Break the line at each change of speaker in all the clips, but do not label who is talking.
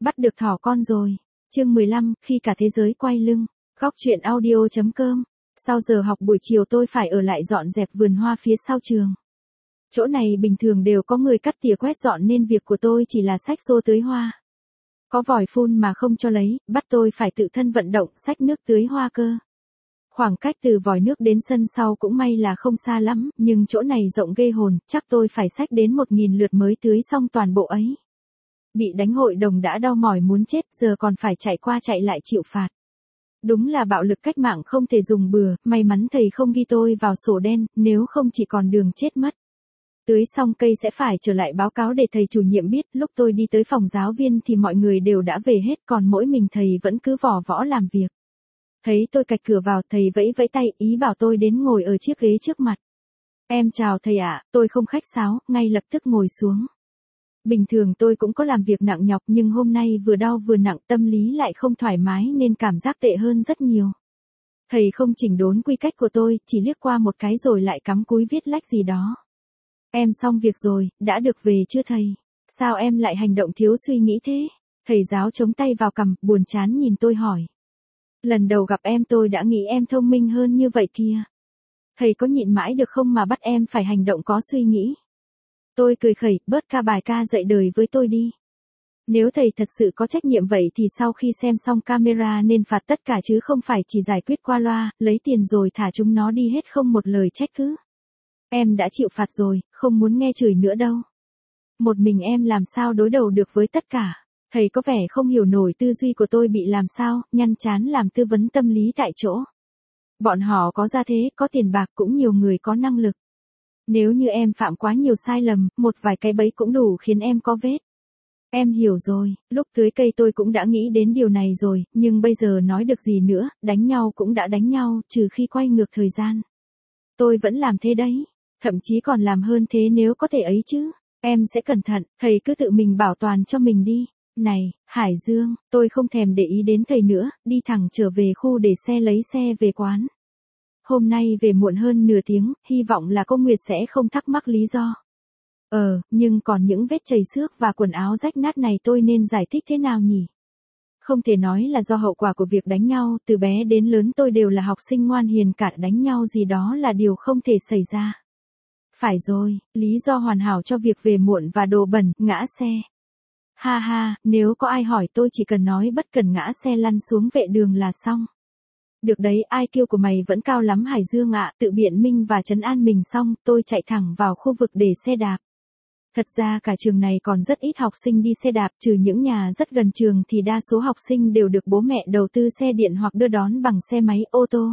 Bắt được thỏ con rồi. Chương 15, khi cả thế giới quay lưng. Góc truyện audio.com. Sau giờ học buổi chiều tôi phải ở lại dọn dẹp vườn hoa phía sau trường. Chỗ này bình thường đều có người cắt tỉa quét dọn nên việc của tôi chỉ là xách xô tưới hoa. Có vòi phun mà không cho lấy, bắt tôi phải tự thân vận động xách nước tưới hoa cơ. Khoảng cách từ vòi nước đến sân sau cũng may là không xa lắm, nhưng chỗ này rộng ghê hồn, chắc tôi phải xách đến 1000 lượt mới tưới xong toàn bộ ấy. Bị đánh hội đồng đã đau mỏi muốn chết, giờ còn phải chạy qua chạy lại chịu phạt. Đúng là bạo lực cách mạng không thể dùng bừa, may mắn thầy không ghi tôi vào sổ đen, nếu không chỉ còn đường chết mất. Tưới xong cây sẽ phải trở lại báo cáo để thầy chủ nhiệm biết, lúc tôi đi tới phòng giáo viên thì mọi người đều đã về hết, còn mỗi mình thầy vẫn cứ vò võ làm việc. Thấy tôi cạch cửa vào, thầy vẫy vẫy tay, ý bảo tôi đến ngồi ở chiếc ghế trước mặt. Em chào thầy ạ, tôi không khách sáo, ngay lập tức ngồi xuống. Bình thường tôi cũng có làm việc nặng nhọc nhưng hôm nay vừa đau vừa nặng, tâm lý lại không thoải mái nên cảm giác tệ hơn rất nhiều. Thầy không chỉnh đốn quy cách của tôi, chỉ liếc qua một cái rồi lại cắm cúi viết lách gì đó. Em xong việc rồi, đã được về chưa thầy? Sao em lại hành động thiếu suy nghĩ thế? Thầy giáo chống tay vào cằm, buồn chán nhìn tôi hỏi. Lần đầu gặp em tôi đã nghĩ em thông minh hơn như vậy kia. Thầy có nhịn mãi được không mà bắt em phải hành động có suy nghĩ? Tôi cười khẩy, bớt ca bài ca dạy đời với tôi đi. Nếu thầy thật sự có trách nhiệm vậy thì sau khi xem xong camera nên phạt tất cả chứ không phải chỉ giải quyết qua loa, lấy tiền rồi thả chúng nó đi hết không một lời trách cứ. Em đã chịu phạt rồi, không muốn nghe chửi nữa đâu. Một mình em làm sao đối đầu được với tất cả. Thầy có vẻ không hiểu nổi tư duy của tôi bị làm sao, nhăn chán làm tư vấn tâm lý tại chỗ. Bọn họ có gia thế, có tiền bạc, cũng nhiều người có năng lực. Nếu như em phạm quá nhiều sai lầm, một vài cái bẫy cũng đủ khiến em có vết. Em hiểu rồi, lúc tưới cây tôi cũng đã nghĩ đến điều này rồi, nhưng bây giờ nói được gì nữa, đánh nhau cũng đã đánh nhau, trừ khi quay ngược thời gian. Tôi vẫn làm thế đấy, thậm chí còn làm hơn thế nếu có thể ấy chứ. Em sẽ cẩn thận, thầy cứ tự mình bảo toàn cho mình đi. Này, Hải Dương, tôi không thèm để ý đến thầy nữa, đi thẳng trở về khu để xe lấy xe về quán. Hôm nay về muộn hơn nửa tiếng, hy vọng là cô Nguyệt sẽ không thắc mắc lý do. Nhưng còn những vết chảy xước và quần áo rách nát này tôi nên giải thích thế nào nhỉ? Không thể nói là do hậu quả của việc đánh nhau, từ bé đến lớn tôi đều là học sinh ngoan hiền cả, đánh nhau gì đó là điều không thể xảy ra. Phải rồi, lý do hoàn hảo cho việc về muộn và đồ bẩn, ngã xe. Ha ha, nếu có ai hỏi tôi chỉ cần nói bất cần ngã xe lăn xuống vệ đường là xong. Được đấy, IQ của mày vẫn cao lắm Hải Dương ạ, tự biện minh và trấn an mình xong, tôi chạy thẳng vào khu vực để xe đạp. Thật ra cả trường này còn rất ít học sinh đi xe đạp, trừ những nhà rất gần trường thì đa số học sinh đều được bố mẹ đầu tư xe điện hoặc đưa đón bằng xe máy ô tô.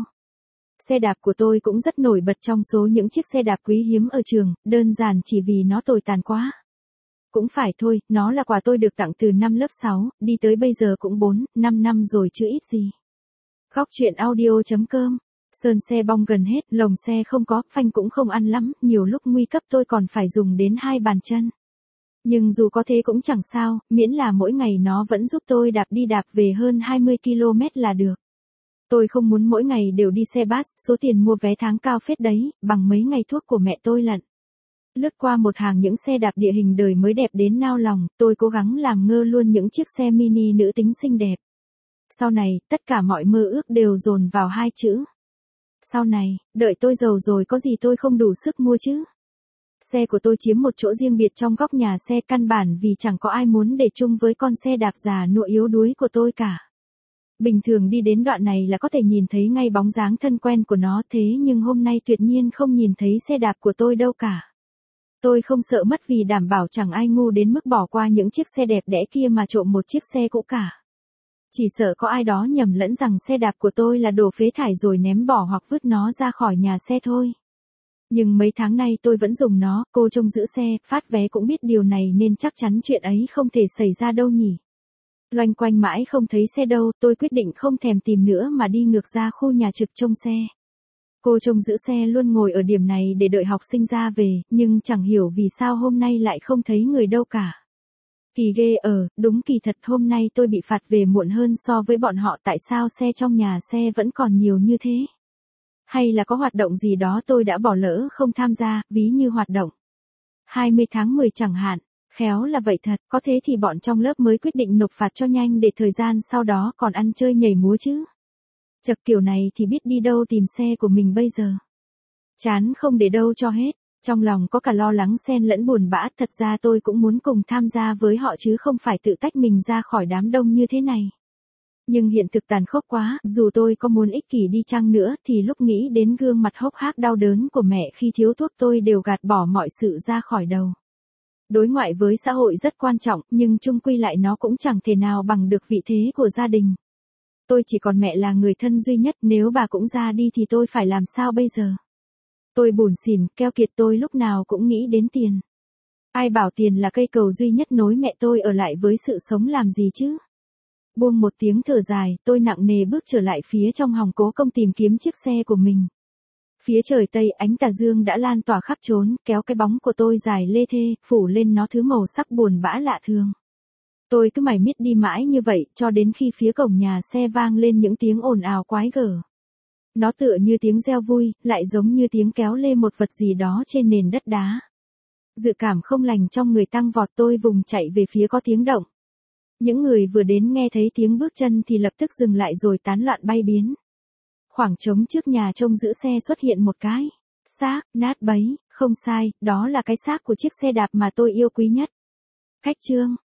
Xe đạp của tôi cũng rất nổi bật trong số những chiếc xe đạp quý hiếm ở trường, đơn giản chỉ vì nó tồi tàn quá. Cũng phải thôi, nó là quà tôi được tặng từ năm lớp 6, đi tới bây giờ cũng 4-5 năm rồi chứ ít gì. Góc truyện audio.com. Sơn xe bong gần hết, lồng xe không có, phanh cũng không ăn lắm, nhiều lúc nguy cấp tôi còn phải dùng đến 2 bàn chân. Nhưng dù có thế cũng chẳng sao, miễn là mỗi ngày nó vẫn giúp tôi đạp đi đạp về hơn 20 km là được. Tôi không muốn mỗi ngày đều đi xe bus, số tiền mua vé tháng cao phết đấy, bằng mấy ngày thuốc của mẹ tôi lận. Lướt qua một hàng những xe đạp địa hình đời mới đẹp đến nao lòng, tôi cố gắng làm ngơ luôn những chiếc xe mini nữ tính xinh đẹp. Sau này, tất cả mọi mơ ước đều dồn vào 2 chữ. Sau này, đợi tôi giàu rồi có gì tôi không đủ sức mua chứ. Xe của tôi chiếm một chỗ riêng biệt trong góc nhà xe căn bản vì chẳng có ai muốn để chung với con xe đạp già nua yếu đuối của tôi cả. Bình thường đi đến đoạn này là có thể nhìn thấy ngay bóng dáng thân quen của nó, thế nhưng hôm nay tuyệt nhiên không nhìn thấy xe đạp của tôi đâu cả. Tôi không sợ mất vì đảm bảo chẳng ai ngu đến mức bỏ qua những chiếc xe đẹp đẽ kia mà trộm một chiếc xe cũ cả. Chỉ sợ có ai đó nhầm lẫn rằng xe đạp của tôi là đồ phế thải rồi ném bỏ hoặc vứt nó ra khỏi nhà xe thôi. Nhưng mấy tháng nay tôi vẫn dùng nó, cô trông giữ xe, phát vé cũng biết điều này nên chắc chắn chuyện ấy không thể xảy ra đâu nhỉ. Loanh quanh mãi không thấy xe đâu, tôi quyết định không thèm tìm nữa mà đi ngược ra khu nhà trực trông xe. Cô trông giữ xe luôn ngồi ở điểm này để đợi học sinh ra về, nhưng chẳng hiểu vì sao hôm nay lại không thấy người đâu cả. Kỳ ghê đúng kỳ thật hôm nay tôi bị phạt về muộn hơn so với bọn họ, tại sao xe trong nhà xe vẫn còn nhiều như thế? Hay là có hoạt động gì đó tôi đã bỏ lỡ không tham gia, ví như hoạt động 20 tháng 10 chẳng hạn. Khéo là vậy thật, có thế thì bọn trong lớp mới quyết định nộp phạt cho nhanh để thời gian sau đó còn ăn chơi nhảy múa chứ. Chật kiểu này thì biết đi đâu tìm xe của mình bây giờ. Chán không để đâu cho hết, trong lòng có cả lo lắng xen lẫn buồn bã, thật ra tôi cũng muốn cùng tham gia với họ chứ không phải tự tách mình ra khỏi đám đông như thế này. Nhưng hiện thực tàn khốc quá, dù tôi có muốn ích kỷ đi chăng nữa thì lúc nghĩ đến gương mặt hốc hác đau đớn của mẹ khi thiếu thuốc tôi đều gạt bỏ mọi sự ra khỏi đầu. Đối ngoại với xã hội rất quan trọng, nhưng chung quy lại nó cũng chẳng thể nào bằng được vị thế của gia đình. Tôi chỉ còn mẹ là người thân duy nhất, nếu bà cũng ra đi thì tôi phải làm sao bây giờ? Tôi bủn xỉn, keo kiệt, tôi lúc nào cũng nghĩ đến tiền. Ai bảo tiền là cây cầu duy nhất nối mẹ tôi ở lại với sự sống làm gì chứ? Buông một tiếng thở dài, tôi nặng nề bước trở lại phía trong hòng cố công tìm kiếm chiếc xe của mình. Phía trời Tây ánh tà dương đã lan tỏa khắp trốn, kéo cái bóng của tôi dài lê thê, phủ lên nó thứ màu sắc buồn bã lạ thường. Tôi cứ mải miết đi mãi như vậy, cho đến khi phía cổng nhà xe vang lên những tiếng ồn ào quái gở. Nó tựa như tiếng reo vui, lại giống như tiếng kéo lê một vật gì đó trên nền đất đá. Dự cảm không lành trong người tăng vọt, tôi vùng chạy về phía có tiếng động. Những người vừa đến nghe thấy tiếng bước chân thì lập tức dừng lại rồi tán loạn bay biến. Khoảng trống trước nhà trông giữ xe xuất hiện một cái xác nát bấy, không sai, đó là cái xác của chiếc xe đạp mà tôi yêu quý nhất. Khách Trương,